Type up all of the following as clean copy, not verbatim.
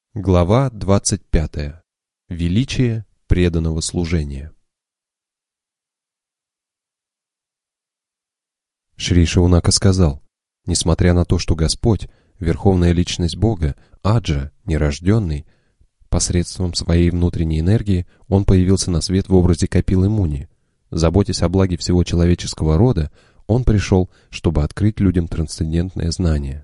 Глава 25. Величие преданного служения. Шри Шаунака сказал: несмотря на то, что Господь, Верховная Личность Бога, Аджа, нерожденный, посредством своей внутренней энергии, он появился на свет в образе Капилы Муни. Заботясь о благе всего человеческого рода, он пришел, чтобы открыть людям трансцендентное знание.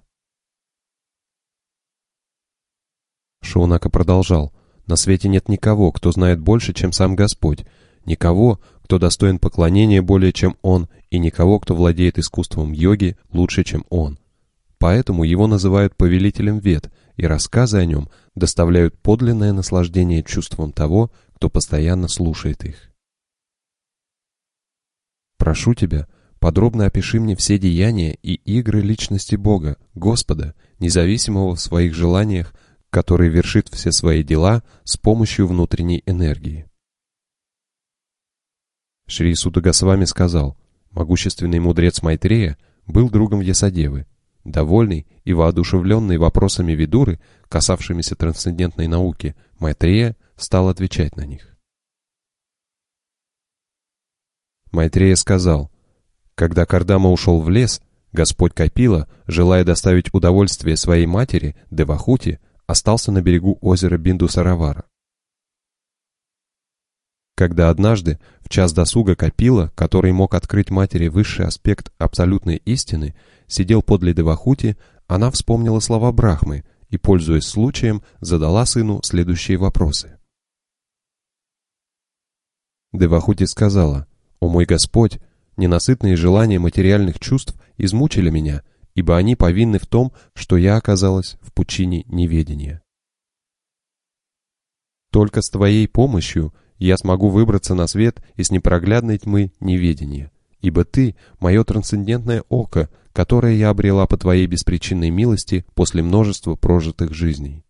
Шаунака продолжал: на свете нет никого, кто знает больше, чем сам Господь, никого, кто достоин поклонения более, чем Он, и никого, кто владеет искусством йоги лучше, чем Он. Поэтому его называют повелителем Вед, и рассказы о нем доставляют подлинное наслаждение чувством того, кто постоянно слушает их. Прошу тебя, подробно опиши мне все деяния и игры личности Бога, Господа, независимого в своих желаниях, который вершит все свои дела с помощью внутренней энергии. Шри Сута Госвами сказал: могущественный мудрец Майтрея был другом Вьясадевы. Довольный и воодушевленный вопросами Видуры, касавшимися трансцендентной науки, Майтрея стал отвечать на них. Майтрея сказал: когда Кардама ушел в лес, Господь Капила, желая доставить удовольствие своей матери, Девахути, остался на берегу озера Биндусаравара. Когда однажды, в час досуга, Капила, который мог открыть матери высший аспект абсолютной истины, сидел подле Девахути, она вспомнила слова Брахмы и, пользуясь случаем, задала сыну следующие вопросы. Девахути сказала: «О мой Господь, ненасытные желания материальных чувств измучили меня, ибо они повинны в том, что я оказалась в пучине неведения. Только с Твоей помощью я смогу выбраться на свет из непроглядной тьмы неведения, ибо Ты — мое трансцендентное око, которое я обрела по Твоей беспричинной милости после множества прожитых жизней.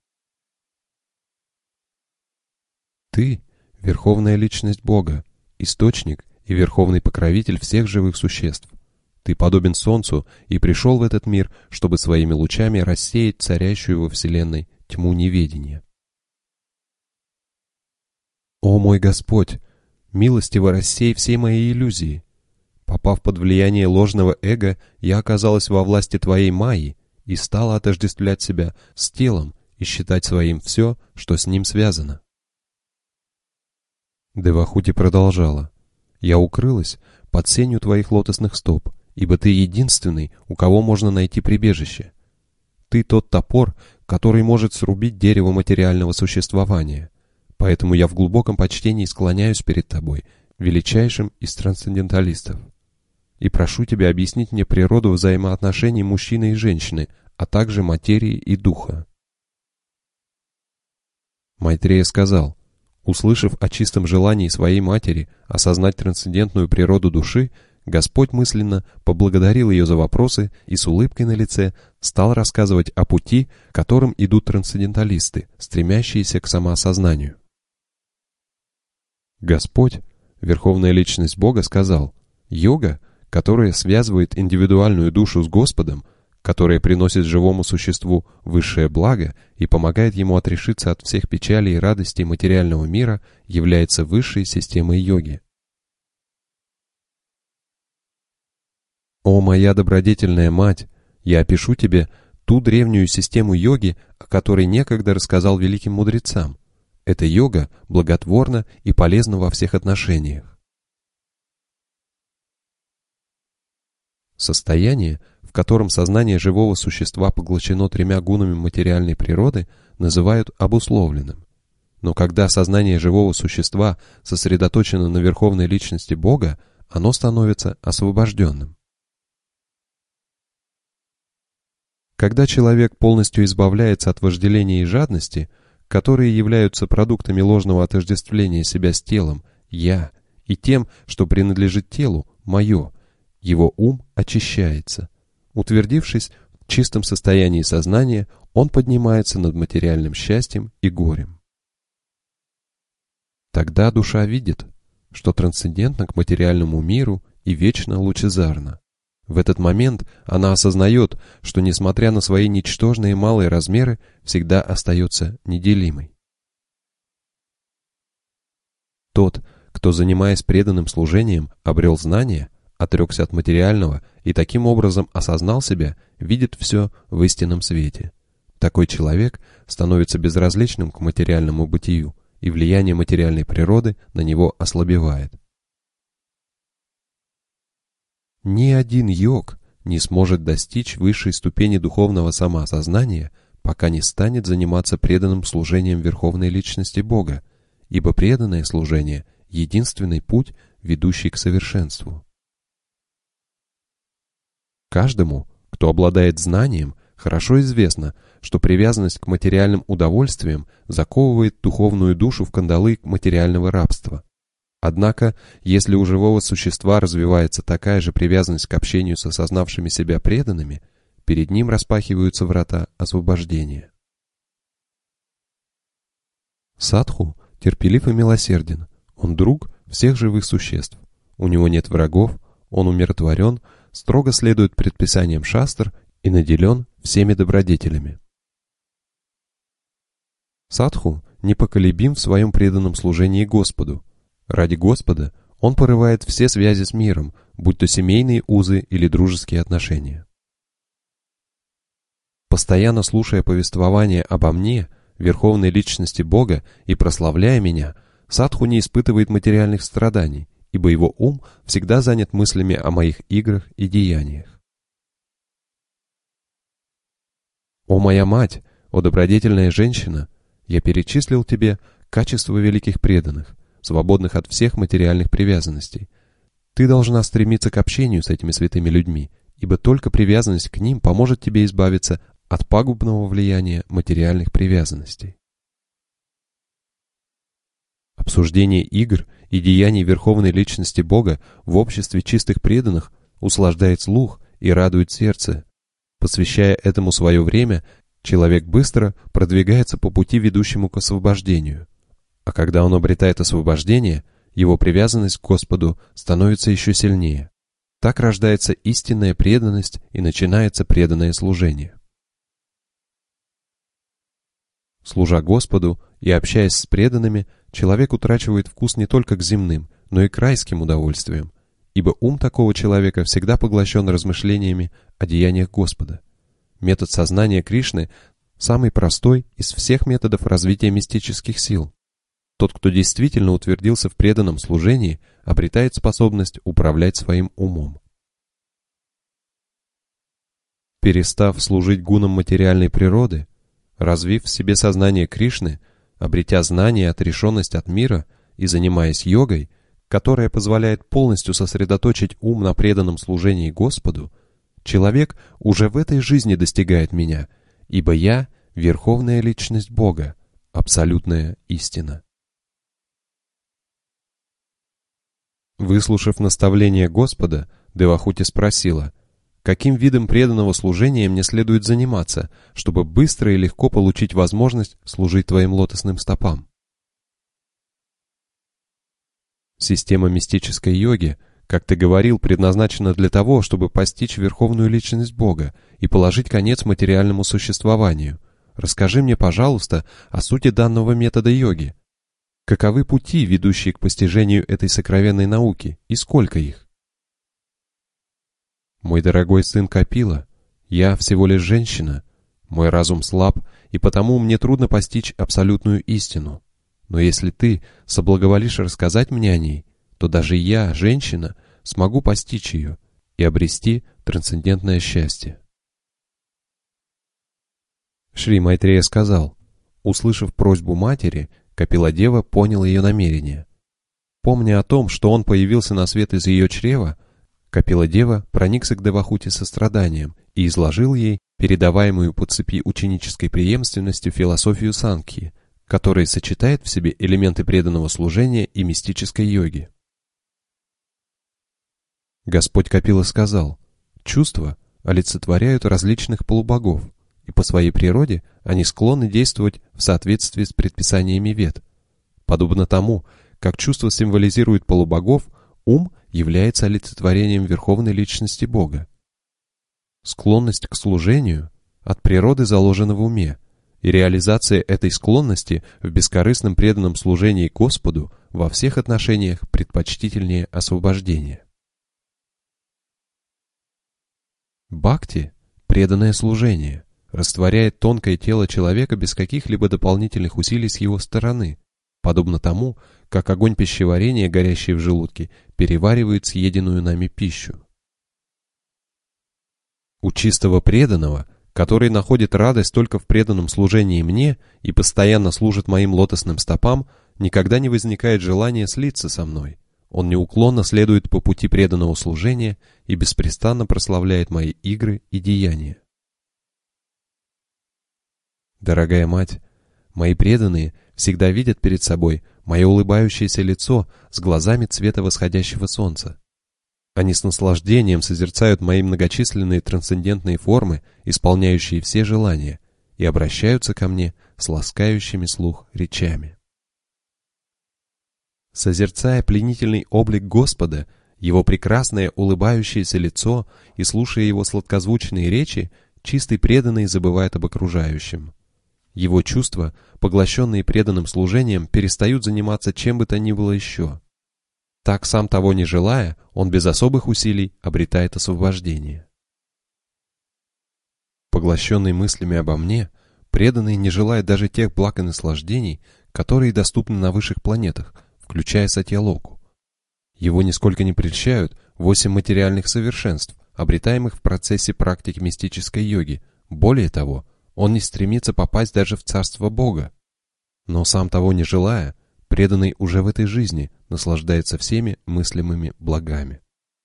Ты — Верховная Личность Бога, Источник и Верховный Покровитель всех живых существ. Ты подобен солнцу и пришел в этот мир, чтобы своими лучами рассеять царящую во Вселенной тьму неведения. О мой Господь, милостиво рассей все мои иллюзии. Попав под влияние ложного эго, я оказалась во власти Твоей Майи и стала отождествлять себя с телом и считать своим все, что с ним связано. Девахути продолжала: я укрылась под сенью Твоих лотосных стоп, ибо Ты единственный, у кого можно найти прибежище. Ты тот топор, который может срубить дерево материального существования. Поэтому я в глубоком почтении склоняюсь перед Тобой, величайшим из трансценденталистов. И прошу Тебя объяснить мне природу взаимоотношений мужчины и женщины, а также материи и духа. Майтрея сказал: услышав о чистом желании своей матери осознать трансцендентную природу души, Господь мысленно поблагодарил ее за вопросы и с улыбкой на лице стал рассказывать о пути, которым идут трансценденталисты, стремящиеся к самоосознанию. Господь, Верховная Личность Бога, сказал: йога, которая связывает индивидуальную душу с Господом, которая приносит живому существу высшее благо и помогает ему отрешиться от всех печалей и радостей материального мира, является высшей системой йоги. О моя добродетельная мать, я опишу тебе ту древнюю систему йоги, о которой некогда рассказал великим мудрецам. Эта йога благотворна и полезна во всех отношениях. Состояние, в котором сознание живого существа поглощено тремя гунами материальной природы, называют обусловленным. Но когда сознание живого существа сосредоточено на Верховной Личности Бога, оно становится освобожденным. Когда человек полностью избавляется от вожделения и жадности, которые являются продуктами ложного отождествления себя с телом «я» и тем, что принадлежит телу «моё», его ум очищается. Утвердившись в чистом состоянии сознания, он поднимается над материальным счастьем и горем. Тогда душа видит, что трансцендентна к материальному миру и вечно лучезарна. В этот момент она осознает, что, несмотря на свои ничтожные малые размеры, всегда остается неделимой. Тот, кто, занимаясь преданным служением, обрел знания, отрекся от материального и таким образом осознал себя, видит все в истинном свете. Такой человек становится безразличным к материальному бытию, и влияние материальной природы на него ослабевает. Ни один йог не сможет достичь высшей ступени духовного самоосознания, пока не станет заниматься преданным служением Верховной Личности Бога, ибо преданное служение — единственный путь, ведущий к совершенству. Каждому, кто обладает знанием, хорошо известно, что привязанность к материальным удовольствиям заковывает духовную душу в кандалы материального рабства. Однако, если у живого существа развивается такая же привязанность к общению с осознавшими себя преданными, перед ним распахиваются врата освобождения. Садху терпелив и милосерден, он друг всех живых существ, у него нет врагов, он умиротворен, строго следует предписаниям шастр и наделен всеми добродетелями. Садху непоколебим в своем преданном служении Господу. Ради Господа он порывает все связи с миром, будь то семейные узы или дружеские отношения. Постоянно слушая повествование обо мне, Верховной Личности Бога, и прославляя меня, садху не испытывает материальных страданий, ибо его ум всегда занят мыслями о моих играх и деяниях. «О моя мать, о добродетельная женщина, я перечислил тебе качества великих преданных, свободных от всех материальных привязанностей. Ты должна стремиться к общению с этими святыми людьми, ибо только привязанность к ним поможет тебе избавиться от пагубного влияния материальных привязанностей». Обсуждение игр и деяний Верховной Личности Бога в обществе чистых преданных услаждает слух и радует сердце. Посвящая этому свое время, человек быстро продвигается по пути, ведущему к освобождению. А когда он обретает освобождение, его привязанность к Господу становится еще сильнее. Так рождается истинная преданность и начинается преданное служение. Служа Господу и общаясь с преданными, человек утрачивает вкус не только к земным, но и к райским удовольствиям, ибо ум такого человека всегда поглощен размышлениями о деяниях Господа. Метод сознания Кришны самый простой из всех методов развития мистических сил. Тот, кто действительно утвердился в преданном служении, обретает способность управлять своим умом. Перестав служить гунам материальной природы, развив в себе сознание Кришны, обретя знание и отрешенность от мира и занимаясь йогой, которая позволяет полностью сосредоточить ум на преданном служении Господу, человек уже в этой жизни достигает меня, ибо я — Верховная Личность Бога, абсолютная истина. Выслушав наставление Господа, Девахути спросила, каким видом преданного служения мне следует заниматься, чтобы быстро и легко получить возможность служить твоим лотосным стопам. Система мистической йоги, как ты говорил, предназначена для того, чтобы постичь Верховную Личность Бога и положить конец материальному существованию. Расскажи мне, пожалуйста, о сути данного метода йоги. Каковы пути, ведущие к постижению этой сокровенной науки, и сколько их? Мой дорогой сын Капила, я всего лишь женщина, мой разум слаб, и потому мне трудно постичь абсолютную истину. Но если ты соблаговолишь рассказать мне о ней, то даже я, женщина, смогу постичь ее и обрести трансцендентное счастье. Шри Майтрея сказал, услышав просьбу матери, Капиладева понял ее намерение. Помня о том, что он появился на свет из ее чрева, Капиладева проникся к Девахути состраданием и изложил ей передаваемую по цепи ученической преемственности философию Санкхьи, которая сочетает в себе элементы преданного служения и мистической йоги. Господь Капила сказал, чувства олицетворяют различных полубогов, и по своей природе они склонны действовать в соответствии с предписаниями Вед. Подобно тому, как чувства символизируют полубогов, ум является олицетворением Верховной Личности Бога, Склонность к служению от природы заложена в уме, и реализация этой склонности в бескорыстном преданном служении Господу во всех отношениях предпочтительнее освобождения. Бхакти, преданное служение, растворяет тонкое тело человека без каких-либо дополнительных усилий с его стороны, подобно тому, как огонь пищеварения, горящий в желудке, переваривает съеденную нами пищу. У чистого преданного, который находит радость только в преданном служении мне и постоянно служит моим лотосным стопам, никогда не возникает желания слиться со мной. Он неуклонно следует по пути преданного служения и беспрестанно прославляет мои игры и деяния. Дорогая мать, мои преданные всегда видят перед собой мое улыбающееся лицо с глазами цвета восходящего солнца. Они с наслаждением созерцают мои многочисленные трансцендентные формы, исполняющие все желания, и обращаются ко мне с ласкающими слух речами. Созерцая пленительный облик Господа, Его прекрасное улыбающееся лицо и слушая Его сладкозвучные речи, чистый преданный забывает об окружающем. Его чувства, поглощенные преданным служением, перестают заниматься чем бы то ни было еще. Так, сам того не желая, он без особых усилий обретает освобождение. Поглощенный мыслями обо мне, преданный не желает даже тех благ и наслаждений, которые доступны на высших планетах, включая Сатья-Локу. Его нисколько не прельщают 8 материальных совершенств, обретаемых в процессе практики мистической йоги. Более того, он не стремится попасть даже в Царство Бога. Но сам того не желая, преданный уже в этой жизни наслаждается всеми мыслимыми благами.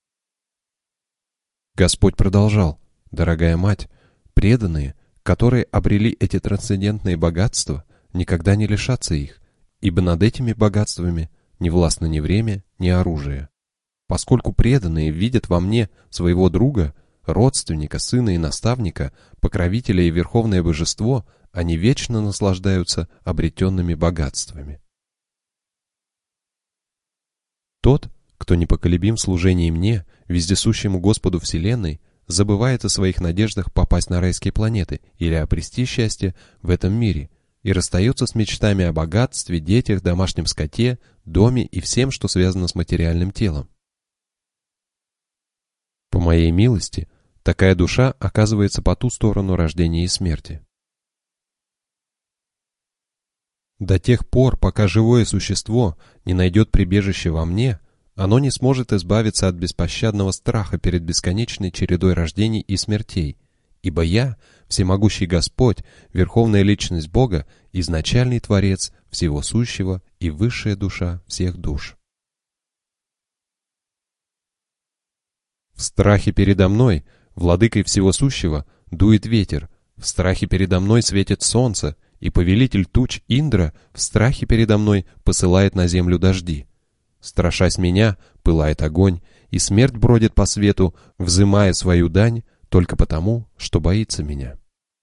Господь продолжал: «Дорогая мать, преданные, которые обрели эти трансцендентные богатства, никогда не лишатся их, ибо над этими богатствами не властно ни время, ни оружие. Поскольку преданные видят во мне своего друга, родственника, сына и наставника, покровителя и верховное божество, они вечно наслаждаются обретенными богатствами». Тот, кто непоколебим в служении мне, вездесущему Господу Вселенной, забывает о своих надеждах попасть на райские планеты или обрести счастье в этом мире и расстается с мечтами о богатстве, детях, домашнем скоте, доме и всем, что связано с материальным телом. По моей милости, такая душа оказывается по ту сторону рождения и смерти. До тех пор, пока живое существо не найдет прибежище во мне, оно не сможет избавиться от беспощадного страха перед бесконечной чередой рождений и смертей, ибо я, всемогущий Господь, Верховная Личность Бога, изначальный Творец всего сущего и высшая душа всех душ. В страхе передо мной, владыкой всего сущего, дует ветер, в страхе передо мной светит солнце, и повелитель туч Индра в страхе передо мной посылает на землю дожди. Страшась меня, пылает огонь, и смерть бродит по свету, взымая свою дань только потому, что боится меня.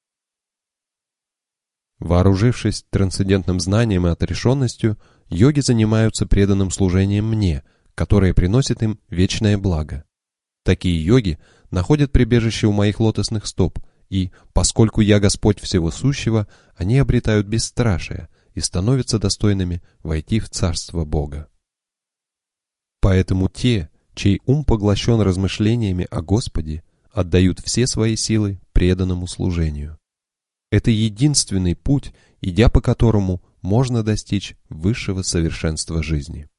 Вооружившись трансцендентным знанием и отрешенностью, йоги занимаются преданным служением мне, которое приносит им вечное благо. Такие йоги находят прибежище у моих лотосных стоп, и, поскольку я Господь всего сущего, они обретают бесстрашие и становятся достойными войти в Царство Бога. Поэтому те, чей ум поглощен размышлениями о Господе, отдают все свои силы преданному служению. Это единственный путь, идя по которому можно достичь высшего совершенства жизни.